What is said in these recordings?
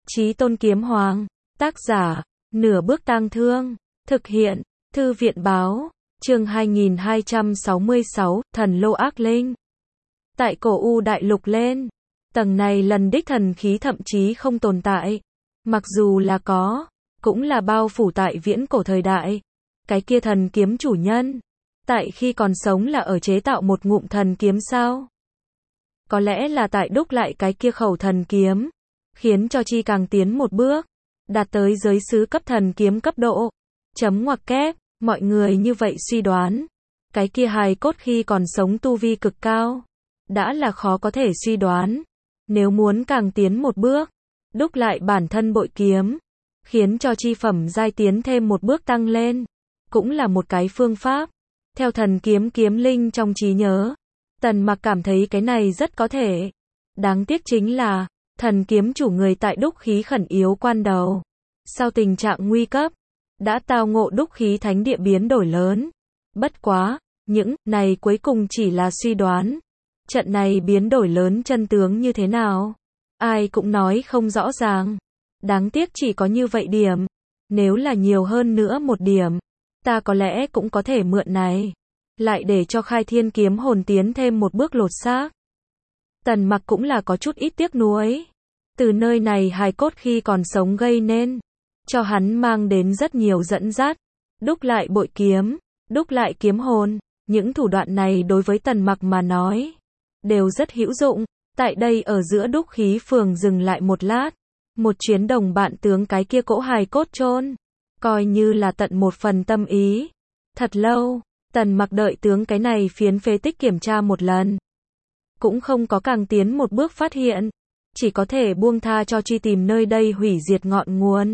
Chí Tôn Kiếm Hoàng. Tác giả, Nửa Bước Tang Thương. Thực hiện, Thư viện báo. Chương 2266, Thần Lô Ác Linh. Tại Cổ U Đại Lục lên, tầng này lần đích thần khí thậm chí không tồn tại. Mặc dù là có, cũng là bao phủ tại viễn cổ thời đại. Cái kia thần kiếm chủ nhân, tại khi còn sống là ở chế tạo một ngụm thần kiếm sao? Có lẽ là tại đúc lại cái kia khẩu thần kiếm, khiến cho chi càng tiến một bước, đạt tới giới sứ cấp thần kiếm cấp độ. Chấm ngoặc kép, mọi người như vậy suy đoán. Cái kia hài cốt khi còn sống tu vi cực cao, đã là khó có thể suy đoán. Nếu muốn càng tiến một bước, đúc lại bản thân bội kiếm, khiến cho chi phẩm giai tiến thêm một bước tăng lên, cũng là một cái phương pháp. Theo thần kiếm kiếm linh trong trí nhớ, Tần Mặc cảm thấy cái này rất có thể. Đáng tiếc chính là, thần kiếm chủ người tại đúc khí khẩn yếu quan đầu, sau tình trạng nguy cấp, đã tao ngộ đúc khí thánh địa biến đổi lớn. Bất quá, những này cuối cùng chỉ là suy đoán. Trận này biến đổi lớn chân tướng như thế nào, ai cũng nói không rõ ràng. Đáng tiếc chỉ có như vậy điểm. Nếu là nhiều hơn nữa một điểm, ta có lẽ cũng có thể mượn này, lại để cho Khai Thiên kiếm hồn tiến thêm một bước lột xác. Tần Mặc cũng là có chút ít tiếc nuối. Từ nơi này hài cốt khi còn sống gây nên, cho hắn mang đến rất nhiều dẫn dắt. Đúc lại bội kiếm, đúc lại kiếm hồn, những thủ đoạn này đối với Tần Mặc mà nói, đều rất hữu dụng. Tại đây ở giữa đúc khí phường dừng lại một lát. Một chuyến đồng bạn tướng cái kia cỗ hài cốt chôn, coi như là tận một phần tâm ý. Thật lâu, Tần Mặc đợi tướng cái này phiến phế tích kiểm tra một lần, cũng không có càng tiến một bước phát hiện, chỉ có thể buông tha cho truy tìm nơi đây hủy diệt ngọn nguồn.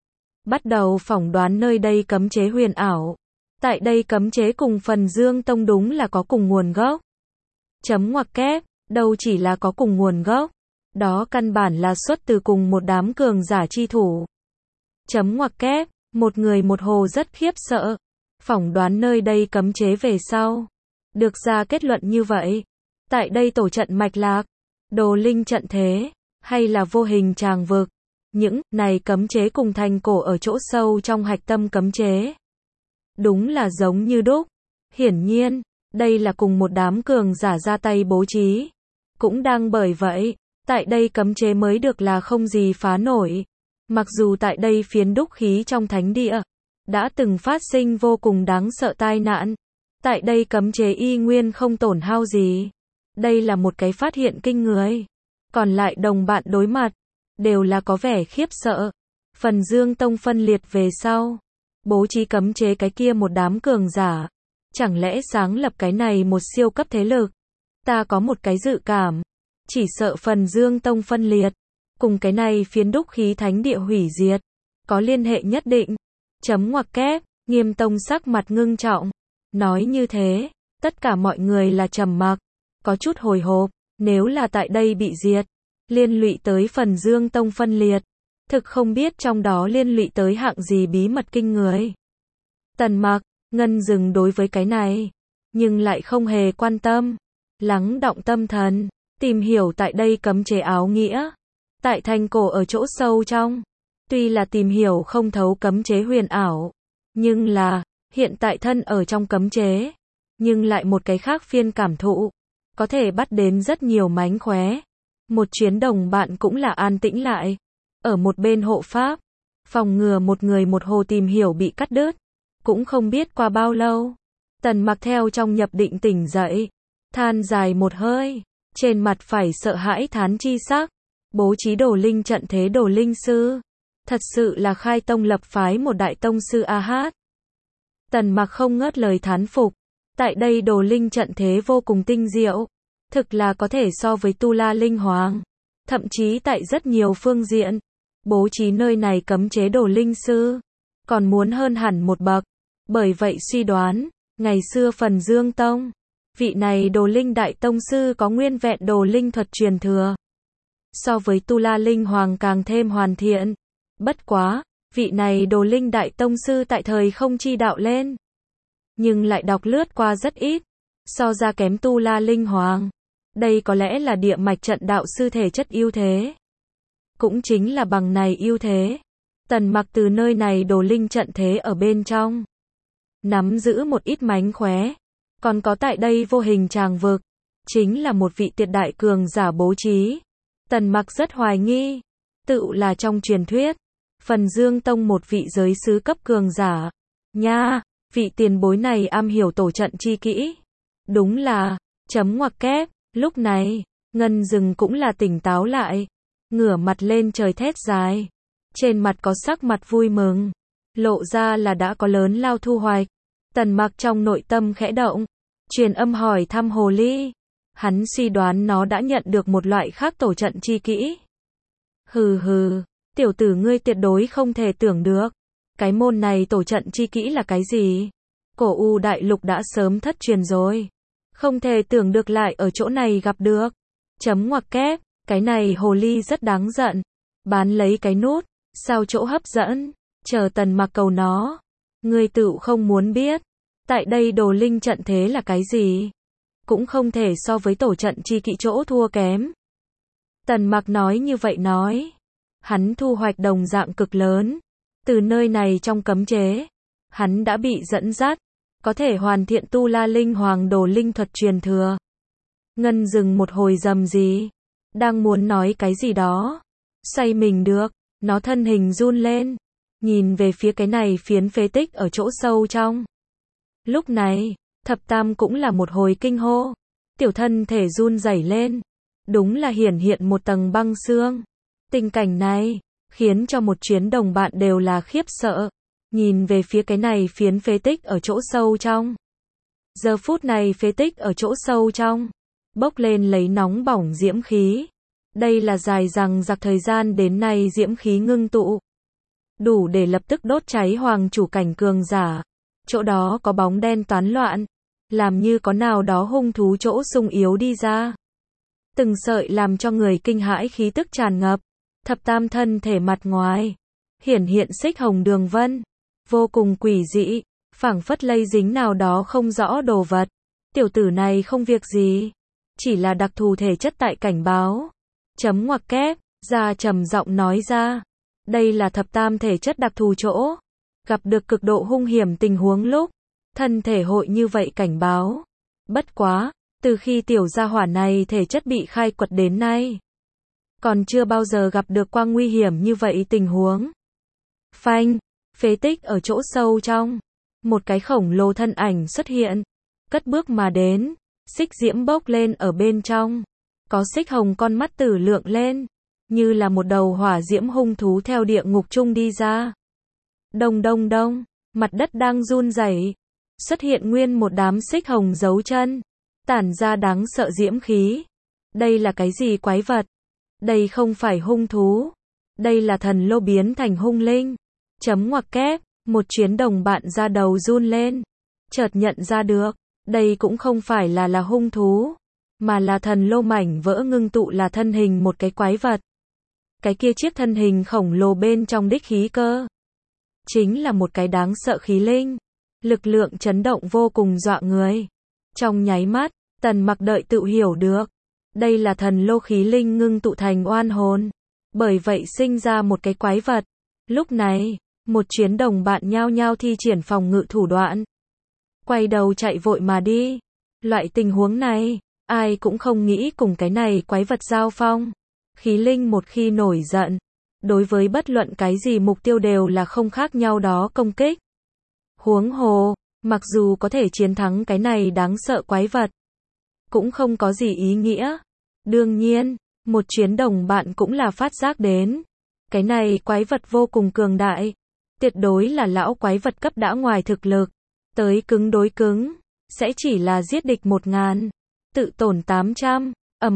Bắt đầu phỏng đoán nơi đây cấm chế huyền ảo. Tại đây cấm chế cùng Phần Dương Tông đúng là có cùng nguồn gốc. Chấm ngoặc kép, đâu chỉ là có cùng nguồn gốc, đó căn bản là xuất từ cùng một đám cường giả chi thủ. Chấm ngoặc kép, một người một hồ rất khiếp sợ. Phỏng đoán nơi đây cấm chế về sau, được ra kết luận như vậy. Tại đây tổ trận mạch lạc, đồ linh trận thế, hay là vô hình tràng vực, những này cấm chế cùng thành cổ ở chỗ sâu trong hạch tâm cấm chế, đúng là giống như đúc. Hiển nhiên, đây là cùng một đám cường giả ra tay bố trí. Cũng đang bởi vậy, tại đây cấm chế mới được là không gì phá nổi. Mặc dù tại đây phiến đúc khí trong thánh địa, đã từng phát sinh vô cùng đáng sợ tai nạn, tại đây cấm chế y nguyên không tổn hao gì. Đây là một cái phát hiện kinh người. Còn lại đồng bạn đối mặt, đều là có vẻ khiếp sợ. Phần Dương Tông phân liệt về sau, bố trí cấm chế cái kia một đám cường giả, chẳng lẽ sáng lập cái này một siêu cấp thế lực? Ta có một cái dự cảm, chỉ sợ Phần Dương Tông phân liệt, cùng cái này phiến đúc khí thánh địa hủy diệt, có liên hệ nhất định. Chấm ngoặc kép, Nghiêm Tông sắc mặt ngưng trọng. Nói như thế, tất cả mọi người là trầm mặc, có chút hồi hộp. Nếu là tại đây bị diệt, liên lụy tới Phần Dương Tông phân liệt, thực không biết trong đó liên lụy tới hạng gì bí mật kinh người. Tần Mặc, Ngân dừng đối với cái này, nhưng lại không hề quan tâm. Lắng động tâm thần, tìm hiểu tại đây cấm chế áo nghĩa. Tại thành cổ ở chỗ sâu trong, tuy là tìm hiểu không thấu cấm chế huyền ảo, nhưng là, hiện tại thân ở trong cấm chế, nhưng lại một cái khác phiên cảm thụ, có thể bắt đến rất nhiều mánh khóe. Một chuyến đồng bạn cũng là an tĩnh lại, ở một bên hộ pháp, phòng ngừa một người một hồ tìm hiểu bị cắt đứt. Cũng không biết qua bao lâu, Tần Mặc theo trong nhập định tỉnh dậy, than dài một hơi, trên mặt phải sợ hãi thán chi sắc. Bố trí đồ linh trận thế đồ linh sư, thật sự là khai tông lập phái một đại tông sư a hát. Tần Mặc không ngớt lời thán phục. Tại đây đồ linh trận thế vô cùng tinh diệu, thực là có thể so với Tu La Linh Hoàng. Thậm chí tại rất nhiều phương diện, bố trí nơi này cấm chế đồ linh sư, còn muốn hơn hẳn một bậc. Bởi vậy suy đoán, ngày xưa Phần Dương Tông, vị này đồ linh đại tông sư có nguyên vẹn đồ linh thuật truyền thừa, so với Tu La Linh Hoàng càng thêm hoàn thiện. Bất quá, vị này đồ linh đại tông sư tại thời không chi đạo lên, nhưng lại đọc lướt qua rất ít, so ra kém Tu La Linh Hoàng. Đây có lẽ là địa mạch trận đạo sư thể chất ưu thế. Cũng chính là bằng này ưu thế. Tần Mặc từ nơi này đồ linh trận thế ở bên trong. Nắm giữ một ít mánh khóe. Còn có tại đây vô hình tràng vực. Chính là một vị tuyệt đại cường giả bố trí. Tần Mặc rất hoài nghi. Tự là trong truyền thuyết. Phần Dương Tông một vị giới sứ cấp cường giả. Nha, vị tiền bối này am hiểu tổ trận chi kỹ. Đúng là, chấm ngoặc kép. Lúc này, Ngân Dừng cũng là tỉnh táo lại. Ngửa mặt lên trời thét dài. Trên mặt có sắc mặt vui mừng. Lộ ra là đã có lớn lao thu hoạch. Tần Mặc trong nội tâm khẽ động. Truyền âm hỏi thăm hồ ly. Hắn suy đoán nó đã nhận được một loại khác tổ trận chi kỹ. Hừ hừ, tiểu tử ngươi tuyệt đối không thể tưởng được. Cái môn này tổ trận chi kỹ là cái gì? Cổ U đại lục đã sớm thất truyền rồi. Không thể tưởng được lại ở chỗ này gặp được. Chấm ngoặc kép, cái này hồ ly rất đáng giận. Bán lấy cái nút, sao chỗ hấp dẫn, chờ Tần Mặc cầu nó. Ngươi tự không muốn biết. Tại đây đồ linh trận thế là cái gì? Cũng không thể so với tổ trận chi kỹ chỗ thua kém. Tần Mặc nói như vậy nói. Hắn thu hoạch đồng dạng cực lớn. Từ nơi này trong cấm chế, hắn đã bị dẫn dắt. Có thể hoàn thiện tu la linh hoàng đồ linh thuật truyền thừa. Ngân Dừng một hồi rầm gì. Đang muốn nói cái gì đó. Xoay mình được, nó thân hình run lên. Nhìn về phía cái này phiến phế tích ở chỗ sâu trong. Lúc này, Thập Tam cũng là một hồi kinh hô. Tiểu thân thể run rẩy lên. Đúng là hiển hiện một tầng băng xương. Tình cảnh này, khiến cho một chuyến đồng bạn đều là khiếp sợ. Nhìn về phía cái này phiến phế tích ở chỗ sâu trong. Giờ phút này phế tích ở chỗ sâu trong. Bốc lên lấy nóng bỏng diễm khí. Đây là dài rằng giặc thời gian đến nay diễm khí ngưng tụ. Đủ để lập tức đốt cháy hoàng chủ cảnh cường giả. Chỗ đó có bóng đen toán loạn. Làm như có nào đó hung thú chỗ sung yếu đi ra. Từng sợi làm cho người kinh hãi khí tức tràn ngập. Thập Tam thân thể mặt ngoài. Hiển hiện xích hồng đường vân. Vô cùng quỷ dị. Phảng phất lây dính nào đó không rõ đồ vật. Tiểu tử này không việc gì. Chỉ là đặc thù thể chất tại cảnh báo. Chấm ngoặc kép, ra trầm giọng nói ra. Đây là Thập Tam thể chất đặc thù chỗ. Gặp được cực độ hung hiểm tình huống lúc. Thân thể hội như vậy cảnh báo. Bất quá, từ khi tiểu gia hỏa này thể chất bị khai quật đến nay. Còn chưa bao giờ gặp được qua nguy hiểm như vậy tình huống. Phanh, phế tích ở chỗ sâu trong. Một cái khổng lồ thân ảnh xuất hiện. Cất bước mà đến. Xích diễm bốc lên ở bên trong. Có xích hồng con mắt tử lượng lên. Như là một đầu hỏa diễm hung thú theo địa ngục chung đi ra. Đông đông đông. Mặt đất đang run rẩy. Xuất hiện nguyên một đám xích hồng dấu chân. Tản ra đáng sợ diễm khí. Đây là cái gì quái vật? Đây không phải hung thú. Đây là thần lô biến thành hung linh. Chấm ngoặc kép. Một chuyến đồng bạn ra đầu run lên. Chợt nhận ra được. Đây cũng không phải là hung thú. Mà là thần lô mảnh vỡ ngưng tụ là thân hình một cái quái vật. Cái kia chiếc thân hình khổng lồ bên trong đích khí cơ. Chính là một cái đáng sợ khí linh. Lực lượng chấn động vô cùng dọa người. Trong nháy mắt, Tần Mặc đợi tự hiểu được. Đây là thần lô khí linh ngưng tụ thành oan hồn. Bởi vậy sinh ra một cái quái vật. Lúc này, một chuyến đồng bạn nhao nhao thi triển phòng ngự thủ đoạn. Quay đầu chạy vội mà đi. Loại tình huống này, ai cũng không nghĩ cùng cái này quái vật giao phong. Khí linh một khi nổi giận, đối với bất luận cái gì mục tiêu đều là không khác nhau đó công kích. Huống hồ, mặc dù có thể chiến thắng cái này đáng sợ quái vật, cũng không có gì ý nghĩa. Đương nhiên, một chuyến đồng bạn cũng là phát giác đến. Cái này quái vật vô cùng cường đại. Tuyệt đối là lão quái vật cấp đã ngoài thực lực. Tới cứng đối cứng, sẽ chỉ là giết địch 1000, tự tổn 800.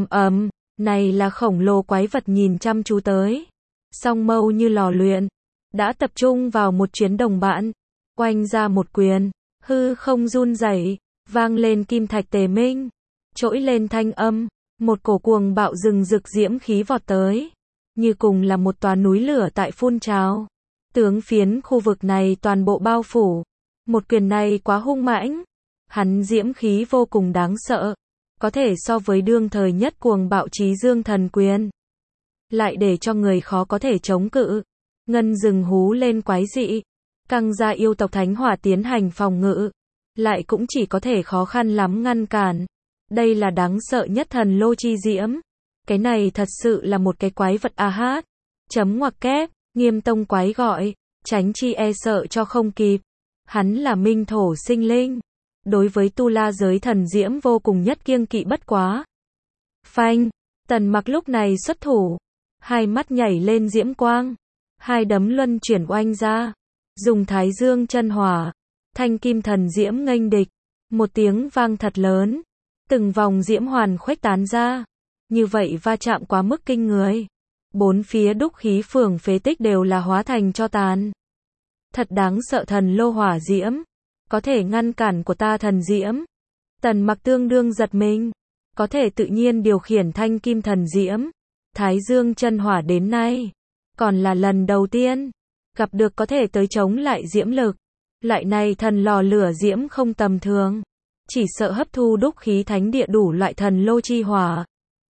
Này là khổng lồ quái vật nhìn chăm chú tới. Song mâu như lò luyện, đã tập trung vào một chuyến đồng bạn. Oanh ra một quyền, hư không run rẩy, vang lên kim thạch tề minh. Trỗi lên thanh âm, một cổ cuồng bạo rừng rực diễm khí vọt tới. Như cùng là một tòa núi lửa tại phun trào. Tướng phiến khu vực này toàn bộ bao phủ. Một quyền này quá hung mãnh. Hắn diễm khí vô cùng đáng sợ. Có thể so với đương thời nhất cuồng bạo chí dương thần quyền. lại để cho người khó có thể chống cự. Ngân rừng hú lên quái dị, căng ra yêu tộc thánh hỏa tiến hành phòng ngự, lại cũng chỉ có thể khó khăn lắm ngăn cản. Đây là đáng sợ nhất thần lô chi diễm. Cái này thật sự là một cái quái vật a hát. Chấm ngoặc kép, Nghiêm Tông quái gọi, tránh chi e sợ cho không kịp. Hắn là minh thổ sinh linh. Đối với tu la giới thần diễm vô cùng nhất kiêng kỵ bất quá. Phanh, Tần Mặc lúc này xuất thủ, hai mắt nhảy lên diễm quang, hai đấm luân chuyển oanh ra, dùng Thái Dương chân hỏa, thanh kim thần diễm nghênh địch, một tiếng vang thật lớn, từng vòng diễm hoàn khuếch tán ra, như vậy va chạm quá mức kinh người, bốn phía đúc khí phường phế tích đều là hóa thành tro tàn. Thật đáng sợ thần lô hỏa diễm, có thể ngăn cản của ta thần diễm. Tần Mặc tương đương giật mình, có thể tự nhiên điều khiển thanh kim thần diễm, Thái Dương chân hỏa đến nay, còn là lần đầu tiên gặp được có thể tới chống lại diễm lực. Loại này thần lò lửa diễm không tầm thường, chỉ sợ hấp thu đúc khí thánh địa đủ loại thần lô chi hỏa.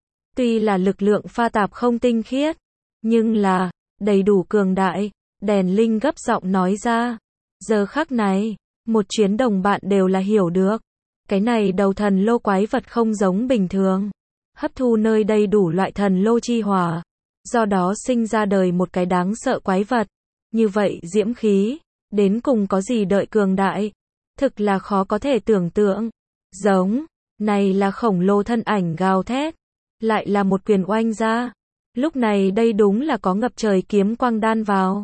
Tuy là lực lượng pha tạp không tinh khiết, nhưng là đầy đủ cường đại. Đèn Linh gấp giọng nói ra. Giờ khắc này, một chuyến đồng bạn đều là hiểu được. Cái này đầu thần lô quái vật không giống bình thường. Hấp thu nơi đây đủ loại thần lô chi hỏa. Do đó sinh ra đời một cái đáng sợ quái vật. Như vậy diễm khí, đến cùng có gì đợi cường đại. Thực là khó có thể tưởng tượng. Giống, này là khổng lồ thân ảnh gào thét. Lại là một quyền oanh ra. Lúc này đây đúng là có ngập trời kiếm quang đan vào.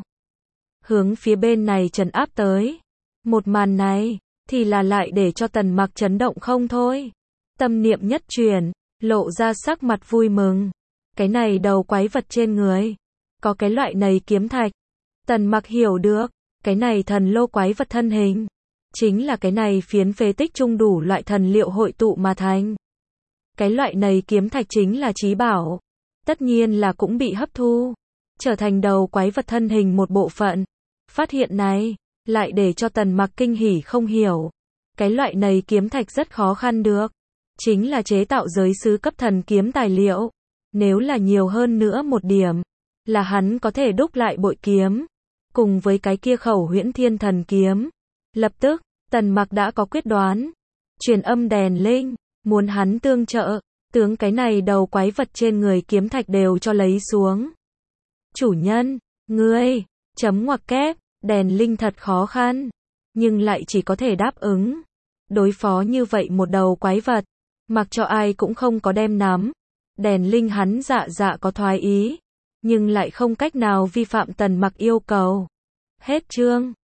Hướng phía bên này trấn áp tới. Một màn này, thì là lại để cho Tần Mặc chấn động không thôi. Tâm niệm nhất chuyển, lộ ra sắc mặt vui mừng. Cái này đầu quái vật trên người, có cái loại này kiếm thạch. Tần Mặc hiểu được, cái này thần lô quái vật thân hình, chính là cái này phiến phế tích trung đủ loại thần liệu hội tụ mà thành. Cái loại này kiếm thạch chính là chí bảo. Tất nhiên là cũng bị hấp thu, trở thành đầu quái vật thân hình một bộ phận. Phát hiện này, lại để cho Tần Mặc kinh hỉ không hiểu. Cái loại này kiếm thạch rất khó khăn được. Chính là chế tạo giới sứ cấp thần kiếm tài liệu. Nếu là nhiều hơn nữa một điểm, là hắn có thể đúc lại bội kiếm. Cùng với cái kia khẩu huyễn thiên thần kiếm. Lập tức, Tần Mặc đã có quyết đoán. Truyền âm Đèn Linh, muốn hắn tương trợ. Tướng cái này đầu quái vật trên người kiếm thạch đều cho lấy xuống. Chủ nhân, ngươi, chấm ngoặc kép, Đèn Linh thật khó khăn, nhưng lại chỉ có thể đáp ứng. Đối phó như vậy một đầu quái vật, mặc cho ai cũng không có đem nắm. Đèn Linh hắn dạ có thoái ý, nhưng lại không cách nào vi phạm Tần Mặc yêu cầu. Hết chương.